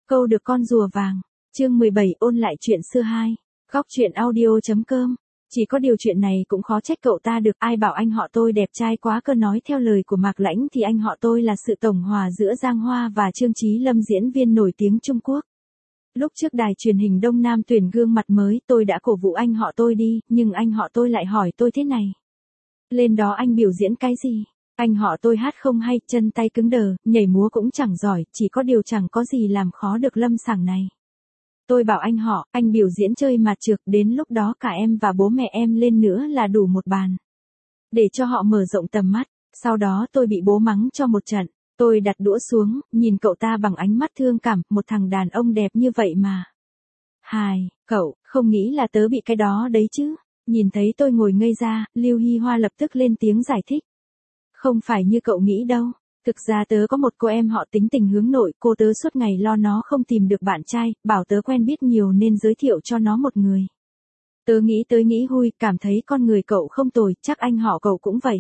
Câu được con rùa vàng. Chương 17 ôn lại chuyện xưa 2. Góc truyện audio.com. Chỉ có điều chuyện này cũng khó trách cậu ta được, ai bảo anh họ tôi đẹp trai quá cơ. Nói theo lời của Mạc Lãnh thì anh họ tôi là sự tổng hòa giữa Giang Hoa và Trương Chí Lâm, diễn viên nổi tiếng Trung Quốc. Lúc trước đài truyền hình Đông Nam tuyển gương mặt mới, tôi đã cổ vũ anh họ tôi đi, nhưng anh họ tôi lại hỏi tôi thế này: lên đó anh biểu diễn cái gì? Anh họ tôi hát không hay, chân tay cứng đờ, nhảy múa cũng chẳng giỏi, chỉ có điều chẳng có gì làm khó được Lâm Sảng này. Tôi bảo anh họ, anh biểu diễn chơi mặt trược, đến lúc đó cả em và bố mẹ em lên nữa là đủ một bàn. Để cho họ mở rộng tầm mắt. Sau đó tôi bị bố mắng cho một trận. Tôi đặt đũa xuống, nhìn cậu ta bằng ánh mắt thương cảm, một thằng đàn ông đẹp như vậy mà. Hài, cậu, không nghĩ là tớ bị cái đó đấy chứ. Nhìn thấy tôi ngồi ngây ra, Lưu Hi Hoa lập tức lên tiếng giải thích. Không phải như cậu nghĩ đâu. Thực ra tớ có một cô em họ tính tình hướng nội, cô tớ suốt ngày lo nó không tìm được bạn trai, bảo tớ quen biết nhiều nên giới thiệu cho nó một người. Tớ nghĩ hui, cảm thấy con người cậu không tồi, chắc anh họ cậu cũng vậy.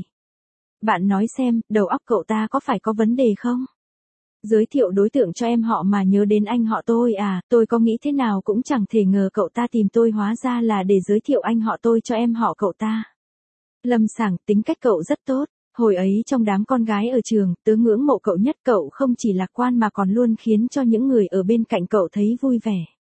Bạn nói xem, đầu óc cậu ta có phải có vấn đề không? Giới thiệu đối tượng cho em họ mà nhớ đến anh họ tôi à, tôi có nghĩ thế nào cũng chẳng thể ngờ cậu ta tìm tôi, hóa ra là để giới thiệu anh họ tôi cho em họ cậu ta. Lâm Sảng, tính cách cậu rất tốt. Hồi ấy trong đám con gái ở trường, tớ ngưỡng mộ cậu nhất, cậu không chỉ lạc quan mà còn luôn khiến cho những người ở bên cạnh cậu thấy vui vẻ.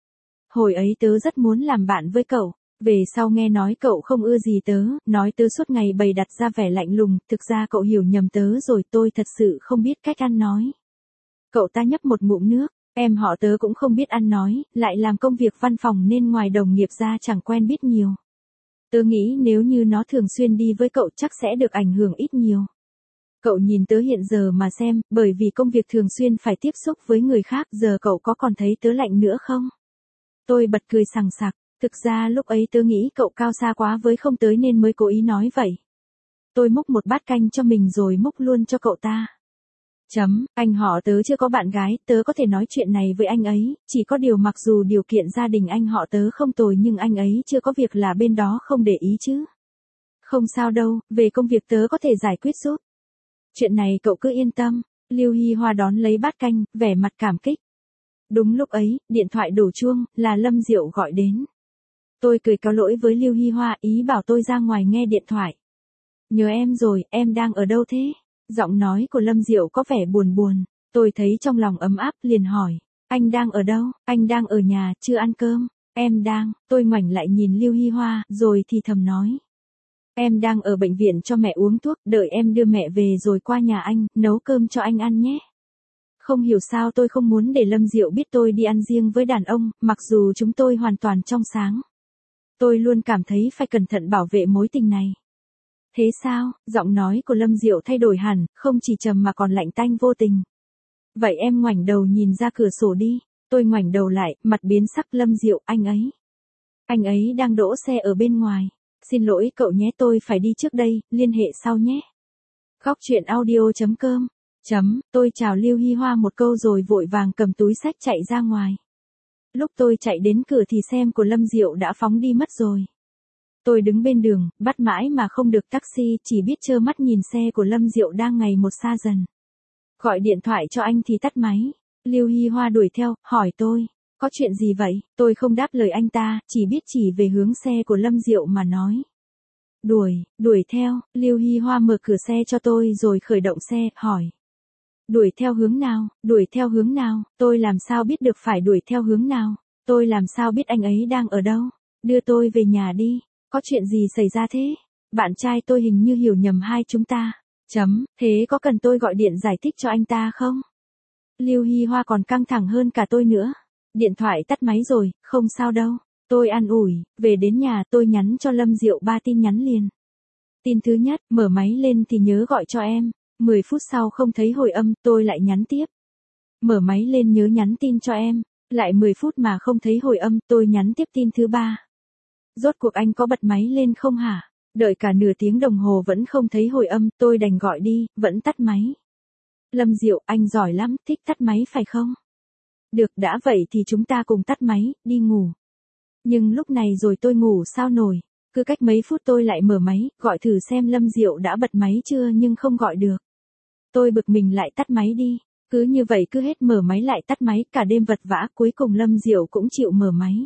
Hồi ấy tớ rất muốn làm bạn với cậu, về sau nghe nói cậu không ưa gì tớ, nói tớ suốt ngày bày đặt ra vẻ lạnh lùng, thực ra cậu hiểu nhầm tớ rồi, tôi thật sự không biết cách ăn nói. Cậu ta nhấp một ngụm nước, em họ tớ cũng không biết ăn nói, lại làm công việc văn phòng nên ngoài đồng nghiệp ra chẳng quen biết nhiều. Tớ nghĩ nếu như nó thường xuyên đi với cậu chắc sẽ được ảnh hưởng ít nhiều. Cậu nhìn tớ hiện giờ mà xem, bởi vì công việc thường xuyên phải tiếp xúc với người khác, giờ cậu có còn thấy tớ lạnh nữa không? Tôi bật cười sằng sặc, thực ra lúc ấy tớ nghĩ cậu cao xa quá với không tới nên mới cố ý nói vậy. Tôi múc một bát canh cho mình rồi múc luôn cho cậu ta. Anh họ tớ chưa có bạn gái, tớ có thể nói chuyện này với anh ấy, chỉ có điều mặc dù điều kiện gia đình anh họ tớ không tồi nhưng anh ấy chưa có việc là bên đó không để ý chứ. Không sao đâu, về công việc tớ có thể giải quyết giúp. Chuyện này cậu cứ yên tâm. Lưu Hi Hoa đón lấy bát canh, vẻ mặt cảm kích. Đúng lúc ấy, điện thoại đổ chuông, là Lâm Diệu gọi đến. Tôi cười cáo lỗi với Lưu Hi Hoa, ý bảo tôi ra ngoài nghe điện thoại. Nhớ em rồi, em đang ở đâu thế? Giọng nói của Lâm Diệu có vẻ buồn buồn. Tôi thấy trong lòng ấm áp, liền hỏi. Anh đang ở đâu? Anh đang ở nhà, chưa ăn cơm. Em đang, tôi ngoảnh lại nhìn Lưu Hi Hoa, rồi thì thầm nói. Em đang ở bệnh viện cho mẹ uống thuốc, đợi em đưa mẹ về rồi qua nhà anh, nấu cơm cho anh ăn nhé. Không hiểu sao tôi không muốn để Lâm Diệu biết tôi đi ăn riêng với đàn ông, mặc dù chúng tôi hoàn toàn trong sáng. Tôi luôn cảm thấy phải cẩn thận bảo vệ mối tình này. Thế sao? Giọng nói của Lâm Diệu thay đổi hẳn, không chỉ trầm mà còn lạnh tanh vô tình. Vậy em ngoảnh đầu nhìn ra cửa sổ đi. Tôi ngoảnh đầu lại, mặt biến sắc. Lâm Diệu, anh ấy. Anh ấy đang đỗ xe ở bên ngoài. Xin lỗi cậu nhé, tôi phải đi trước đây, liên hệ sau nhé. Góc truyện audio.com. Tôi chào Lưu Hi Hoa một câu rồi vội vàng cầm túi xách chạy ra ngoài. Lúc tôi chạy đến cửa thì xem của Lâm Diệu đã phóng đi mất rồi. Tôi đứng bên đường, bắt mãi mà không được taxi, chỉ biết trơ mắt nhìn xe của Lâm Diệu đang ngày một xa dần. Gọi điện thoại cho anh thì tắt máy. Lưu Hi Hoa đuổi theo, hỏi tôi, có chuyện gì vậy? Tôi không đáp lời anh ta, chỉ biết chỉ về hướng xe của Lâm Diệu mà nói. Đuổi theo. Lưu Hi Hoa mở cửa xe cho tôi rồi khởi động xe, hỏi. Đuổi theo hướng nào? Đuổi theo hướng nào? Tôi làm sao biết được phải đuổi theo hướng nào? Tôi làm sao biết anh ấy đang ở đâu? Đưa tôi về nhà đi. Có chuyện gì xảy ra thế? Bạn trai tôi hình như hiểu nhầm hai chúng ta. Thế có cần tôi gọi điện giải thích cho anh ta không? Lưu Hi Hoa còn căng thẳng hơn cả tôi nữa. Điện thoại tắt máy rồi, không sao đâu. Tôi an ủi, về đến nhà tôi nhắn cho Lâm Diệu 3 tin nhắn liền. Tin thứ nhất, mở máy lên thì nhớ gọi cho em. 10 phút sau không thấy hồi âm, tôi lại nhắn tiếp. Mở máy lên nhớ nhắn tin cho em. Lại 10 phút mà không thấy hồi âm, tôi nhắn tiếp tin thứ 3. Rốt cuộc anh có bật máy lên không hả? Đợi cả nửa tiếng đồng hồ vẫn không thấy hồi âm, tôi đành gọi đi, vẫn tắt máy. Lâm Diệu, anh giỏi lắm, thích tắt máy phải không? Được, đã vậy thì chúng ta cùng tắt máy, đi ngủ. Nhưng lúc này rồi tôi ngủ sao nổi. Cứ cách mấy phút tôi lại mở máy, gọi thử xem Lâm Diệu đã bật máy chưa nhưng không gọi được. Tôi bực mình lại tắt máy đi. Cứ như vậy cứ hết mở máy lại tắt máy, cả đêm vật vã, cuối cùng Lâm Diệu cũng chịu mở máy.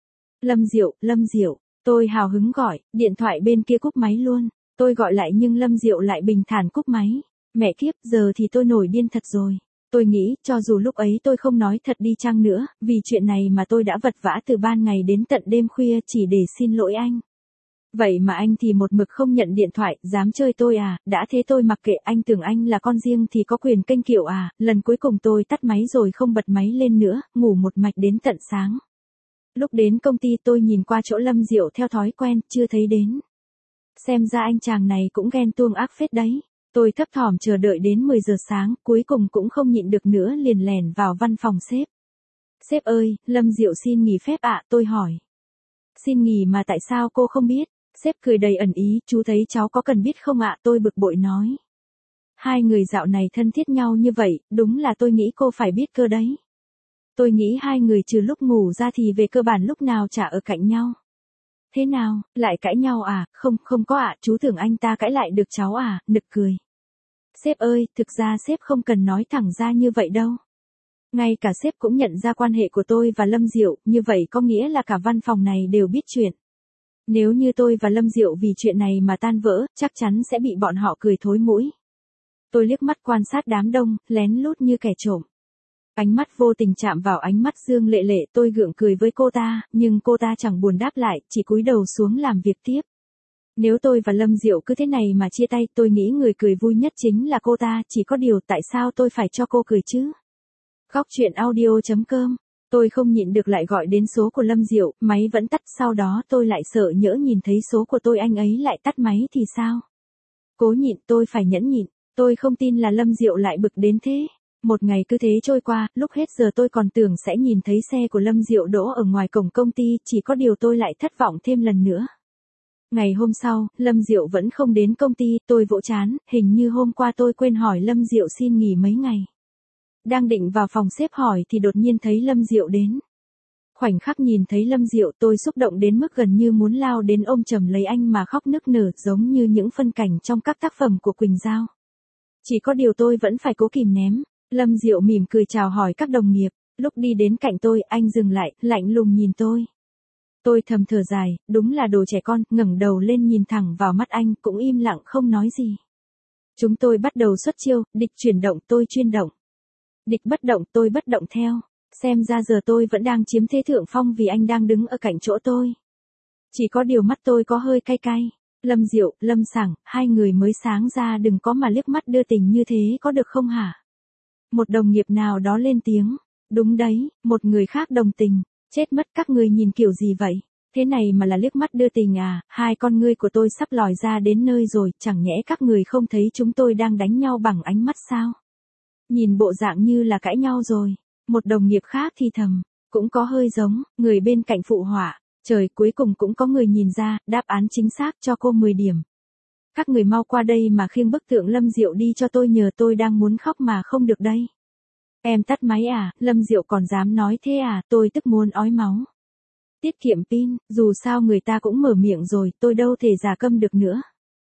Lâm Diệu, tôi hào hứng gọi, điện thoại bên kia cúp máy luôn. Tôi gọi lại nhưng Lâm Diệu lại bình thản cúp máy. Mẹ kiếp, giờ thì tôi nổi điên thật rồi. Tôi nghĩ, cho dù lúc ấy tôi không nói thật đi chăng nữa, vì chuyện này mà tôi đã vật vã từ ban ngày đến tận đêm khuya chỉ để xin lỗi anh. Vậy mà anh thì một mực không nhận điện thoại, dám chơi tôi à, đã thế tôi mặc kệ, anh tưởng anh là con riêng thì có quyền kênh kiệu à, lần cuối cùng tôi tắt máy rồi không bật máy lên nữa, ngủ một mạch đến tận sáng. Lúc đến công ty tôi nhìn qua chỗ Lâm Diệu theo thói quen, chưa thấy đến. Xem ra anh chàng này cũng ghen tuông ác phết đấy. Tôi thấp thỏm chờ đợi đến 10 giờ sáng, cuối cùng cũng không nhịn được nữa liền lèn vào văn phòng sếp. Sếp ơi, Lâm Diệu xin nghỉ phép ạ, tôi hỏi. Xin nghỉ mà tại sao cô không biết? Sếp cười đầy ẩn ý, chú thấy cháu có cần biết không ạ, tôi bực bội nói. Hai người dạo này thân thiết nhau như vậy, đúng là tôi nghĩ cô phải biết cơ đấy. Tôi nghĩ hai người trừ lúc ngủ ra thì về cơ bản lúc nào chả ở cạnh nhau. Thế nào, lại cãi nhau à? Không có ạ, chú tưởng anh ta cãi lại được cháu à, nực cười. Sếp ơi, thực ra sếp không cần nói thẳng ra như vậy đâu. Ngay cả sếp cũng nhận ra quan hệ của tôi và Lâm Diệu, như vậy có nghĩa là cả văn phòng này đều biết chuyện. Nếu như tôi và Lâm Diệu vì chuyện này mà tan vỡ, chắc chắn sẽ bị bọn họ cười thối mũi. Tôi liếc mắt quan sát đám đông, lén lút như kẻ trộm. Ánh mắt vô tình chạm vào ánh mắt Dương Lệ Lệ, tôi gượng cười với cô ta, nhưng cô ta chẳng buồn đáp lại, chỉ cúi đầu xuống làm việc tiếp. Nếu tôi và Lâm Diệu cứ thế này mà chia tay, tôi nghĩ người cười vui nhất chính là cô ta, chỉ có điều tại sao tôi phải cho cô cười chứ? Góc truyện audio.com. Tôi không nhịn được lại gọi đến số của Lâm Diệu, máy vẫn tắt, sau đó tôi lại sợ nhỡ nhìn thấy số của tôi anh ấy lại tắt máy thì sao? Cố nhịn, tôi phải nhẫn nhịn, tôi không tin là Lâm Diệu lại bực đến thế. Một ngày cứ thế trôi qua, lúc hết giờ tôi còn tưởng sẽ nhìn thấy xe của Lâm Diệu đỗ ở ngoài cổng công ty, chỉ có điều tôi lại thất vọng thêm lần nữa. Ngày hôm sau, Lâm Diệu vẫn không đến công ty, tôi vỗ chán, hình như hôm qua tôi quên hỏi Lâm Diệu xin nghỉ mấy ngày. Đang định vào phòng xếp hỏi thì đột nhiên thấy Lâm Diệu đến. Khoảnh khắc nhìn thấy Lâm Diệu tôi xúc động đến mức gần như muốn lao đến ôm chầm lấy anh mà khóc nức nở giống như những phân cảnh trong các tác phẩm của Quỳnh Giao. Chỉ có điều tôi vẫn phải cố kìm ném. Lâm Diệu mỉm cười chào hỏi các đồng nghiệp, lúc đi đến cạnh tôi anh dừng lại, lạnh lùng nhìn tôi. Tôi thầm thở dài, đúng là đồ trẻ con, ngẩng đầu lên nhìn thẳng vào mắt anh cũng im lặng không nói gì. Chúng tôi bắt đầu xuất chiêu, địch chuyển động tôi chuyên động. Địch bất động tôi bất động theo. Xem ra giờ tôi vẫn đang chiếm thế thượng phong vì anh đang đứng ở cạnh chỗ tôi. Chỉ có điều mắt tôi có hơi cay cay. Lâm Diệu, Lâm Sảng, hai người mới sáng ra đừng có mà liếc mắt đưa tình như thế có được không hả? Một đồng nghiệp nào đó lên tiếng. Đúng đấy, một người khác đồng tình. Chết mất các người nhìn kiểu gì vậy? Thế này mà là liếc mắt đưa tình à? Hai con ngươi của tôi sắp lòi ra đến nơi rồi, chẳng nhẽ các người không thấy chúng tôi đang đánh nhau bằng ánh mắt sao? Nhìn bộ dạng như là cãi nhau rồi. Một đồng nghiệp khác thì thầm, cũng có hơi giống, người bên cạnh phụ họa. Trời, cuối cùng cũng có người nhìn ra, đáp án chính xác cho cô 10 điểm. Các người mau qua đây mà khiêng bức tượng Lâm Diệu đi cho tôi, nhờ tôi đang muốn khóc mà không được đây. Em tắt máy à, Lâm Diệu còn dám nói thế à, tôi tức muốn ói máu. Tiết kiệm pin, dù sao người ta cũng mở miệng rồi, tôi đâu thể giả câm được nữa.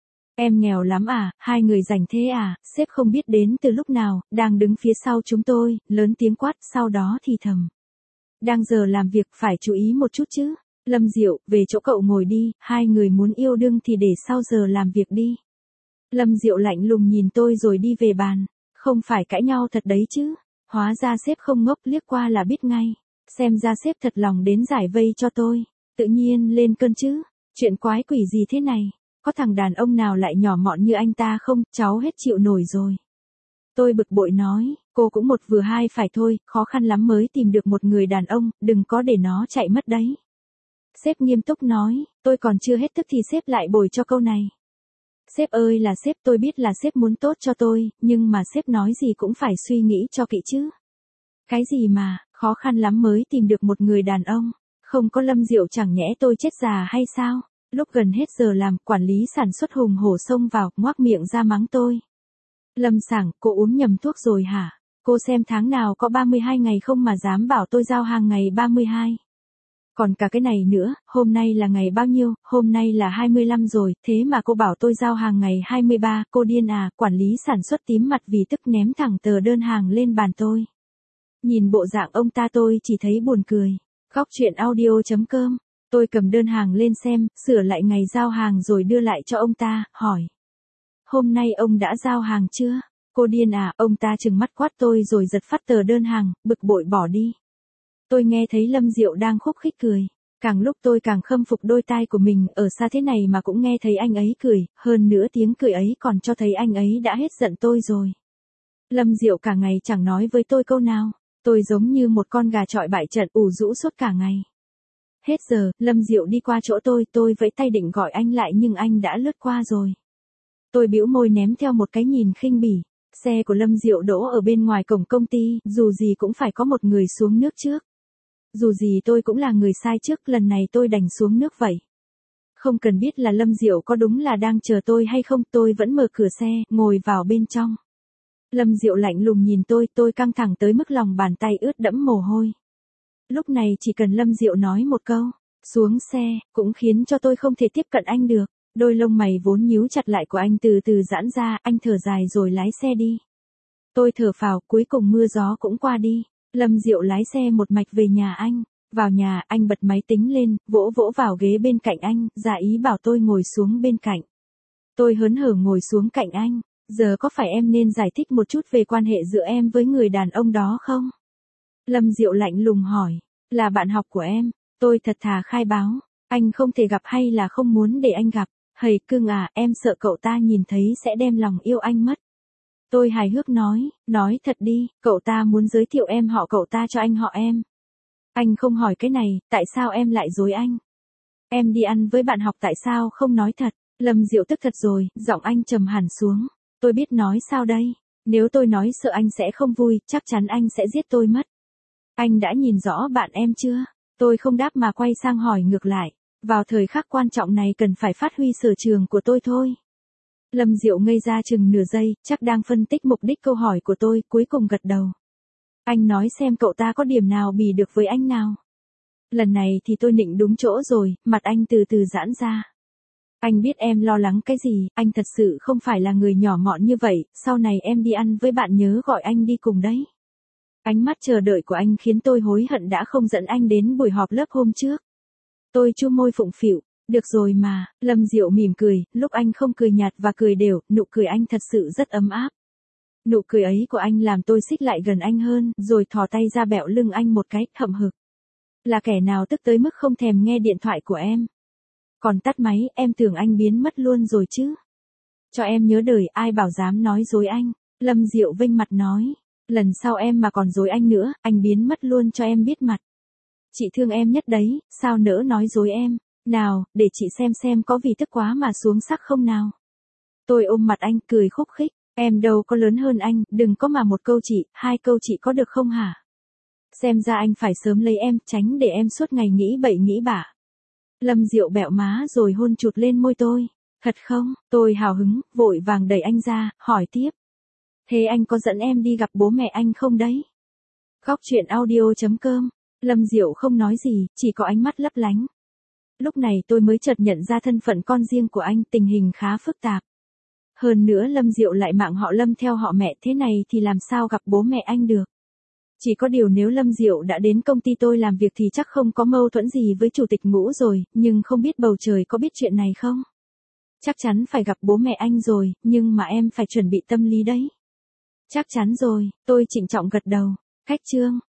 Em nghèo lắm à, hai người rảnh thế à, sếp không biết đến từ lúc nào, đang đứng phía sau chúng tôi, lớn tiếng quát, sau đó thì thầm. Đang giờ làm việc phải chú ý một chút chứ. Lâm Diệu, về chỗ cậu ngồi đi, hai người muốn yêu đương thì để sau giờ làm việc đi. Lâm Diệu lạnh lùng nhìn tôi rồi đi về bàn. Không phải cãi nhau thật đấy chứ. Hóa ra sếp không ngốc, liếc qua là biết ngay. Xem ra sếp thật lòng đến giải vây cho tôi. Tự nhiên lên cơn chứ. Chuyện quái quỷ gì thế này? Có thằng đàn ông nào lại nhỏ mọn như anh ta không? Cháu hết chịu nổi rồi. Tôi bực bội nói, cô cũng một vừa hai phải thôi, khó khăn lắm mới tìm được một người đàn ông, đừng có để nó chạy mất đấy. Sếp nghiêm túc nói, tôi còn chưa hết tức thì sếp lại bồi cho câu này. Sếp ơi là sếp, tôi biết là sếp muốn tốt cho tôi, nhưng mà sếp nói gì cũng phải suy nghĩ cho kỹ chứ. Cái gì mà, khó khăn lắm mới tìm được một người đàn ông, không có Lâm Diệu chẳng nhẽ tôi chết già hay sao? Lúc gần hết giờ làm, quản lý sản xuất hùng hổ xông vào, ngoác miệng ra mắng tôi. Lâm Sảng, cô uống nhầm thuốc rồi hả? Cô xem tháng nào có 32 ngày không mà dám bảo tôi giao hàng ngày 32. Còn cả cái này nữa, hôm nay là ngày bao nhiêu, hôm nay là 25 rồi, thế mà cô bảo tôi giao hàng ngày 23, cô điên à, quản lý sản xuất tím mặt vì tức ném thẳng tờ đơn hàng lên bàn tôi. Nhìn bộ dạng ông ta tôi chỉ thấy buồn cười. Góc chuyện audio.com, tôi cầm đơn hàng lên xem, sửa lại ngày giao hàng rồi đưa lại cho ông ta, hỏi. Hôm nay ông đã giao hàng chưa? Cô điên à, ông ta trừng mắt quát tôi rồi giật phát tờ đơn hàng, bực bội bỏ đi. Tôi nghe thấy Lâm Diệu đang khúc khích cười. Càng lúc tôi càng khâm phục đôi tai của mình, ở xa thế này mà cũng nghe thấy anh ấy cười, hơn nữa tiếng cười ấy còn cho thấy anh ấy đã hết giận tôi rồi. Lâm Diệu cả ngày chẳng nói với tôi câu nào, tôi giống như một con gà chọi bại trận ủ rũ suốt cả ngày. Hết giờ, Lâm Diệu đi qua chỗ tôi vẫy tay định gọi anh lại nhưng anh đã lướt qua rồi. Tôi bĩu môi ném theo một cái nhìn khinh bỉ. Xe của Lâm Diệu đỗ ở bên ngoài cổng công ty, dù gì cũng phải có một người xuống nước trước. Dù gì tôi cũng là người sai trước, lần này tôi đành xuống nước vậy. Không cần biết là Lâm Diệu có đúng là đang chờ tôi hay không, tôi vẫn mở cửa xe, ngồi vào bên trong. Lâm Diệu lạnh lùng nhìn tôi căng thẳng tới mức lòng bàn tay ướt đẫm mồ hôi. Lúc này chỉ cần Lâm Diệu nói một câu, xuống xe, cũng khiến cho tôi không thể tiếp cận anh được. Đôi lông mày vốn nhíu chặt lại của anh từ từ giãn ra, anh thở dài rồi lái xe đi. Tôi thở phào, cuối cùng mưa gió cũng qua đi. Lâm Diệu lái xe một mạch về nhà anh. Vào nhà, anh bật máy tính lên, vỗ vỗ vào ghế bên cạnh anh, ra ý bảo tôi ngồi xuống bên cạnh. Tôi hớn hở ngồi xuống cạnh anh. Giờ có phải em nên giải thích một chút về quan hệ giữa em với người đàn ông đó không? Lâm Diệu lạnh lùng hỏi. Là bạn học của em. Tôi thật thà khai báo. Anh không thể gặp hay là không muốn để anh gặp? Hầy cưng à, em sợ cậu ta nhìn thấy sẽ đem lòng yêu anh mất. Tôi hài hước nói thật đi, cậu ta muốn giới thiệu em họ cậu ta cho anh họ em. Anh không hỏi cái này, tại sao em lại dối anh? Em đi ăn với bạn học tại sao không nói thật? Lâm Diệu tức thật rồi, giọng anh trầm hẳn xuống. Tôi biết nói sao đây? Nếu tôi nói sợ anh sẽ không vui, chắc chắn anh sẽ giết tôi mất. Anh đã nhìn rõ bạn em chưa? Tôi không đáp mà quay sang hỏi ngược lại. Vào thời khắc quan trọng này cần phải phát huy sở trường của tôi thôi. Lâm Diệu ngây ra chừng nửa giây, chắc đang phân tích mục đích câu hỏi của tôi, cuối cùng gật đầu. Anh nói xem cậu ta có điểm nào bì được với anh nào. Lần này thì tôi nịnh đúng chỗ rồi, mặt anh từ từ giãn ra. Anh biết em lo lắng cái gì, anh thật sự không phải là người nhỏ mọn như vậy, sau này em đi ăn với bạn nhớ gọi anh đi cùng đấy. Ánh mắt chờ đợi của anh khiến tôi hối hận đã không dẫn anh đến buổi họp lớp hôm trước. Tôi chu môi phụng phịu, được rồi mà, Lâm Diệu mỉm cười, lúc anh không cười nhạt và cười đều, nụ cười anh thật sự rất ấm áp. Nụ cười ấy của anh làm tôi xích lại gần anh hơn, rồi thò tay ra bẹo lưng anh một cái, hậm hực. Là kẻ nào tức tới mức không thèm nghe điện thoại của em. Còn tắt máy, em tưởng anh biến mất luôn rồi chứ. Cho em nhớ đời, ai bảo dám nói dối anh. Lâm Diệu vênh mặt nói, lần sau em mà còn dối anh nữa, anh biến mất luôn cho em biết mặt. Chị thương em nhất đấy, sao nỡ nói dối em. Nào, để chị xem có vì tức quá mà xuống sắc không nào. Tôi ôm mặt anh cười khúc khích, em đâu có lớn hơn anh, đừng có mà một câu chị, hai câu chị có được không hả? Xem ra anh phải sớm lấy em, tránh để em suốt ngày nghĩ bậy nghĩ bạ. Lâm Diệu bẹo má rồi hôn chụt lên môi tôi. Thật không? Tôi hào hứng, vội vàng đẩy anh ra, hỏi tiếp. Thế anh có dẫn em đi gặp bố mẹ anh không đấy? Góc chuyện audio.com. Lâm Diệu không nói gì, chỉ có ánh mắt lấp lánh. Lúc này tôi mới chợt nhận ra thân phận con riêng của anh, tình hình khá phức tạp. Hơn nữa Lâm Diệu lại mạng họ Lâm theo họ mẹ, thế này thì làm sao gặp bố mẹ anh được. Chỉ có điều nếu Lâm Diệu đã đến công ty tôi làm việc thì chắc không có mâu thuẫn gì với chủ tịch Ngũ rồi, nhưng không biết bầu trời có biết chuyện này không? Chắc chắn phải gặp bố mẹ anh rồi, nhưng mà em phải chuẩn bị tâm lý đấy. Chắc chắn rồi, tôi trịnh trọng gật đầu. Khách trương,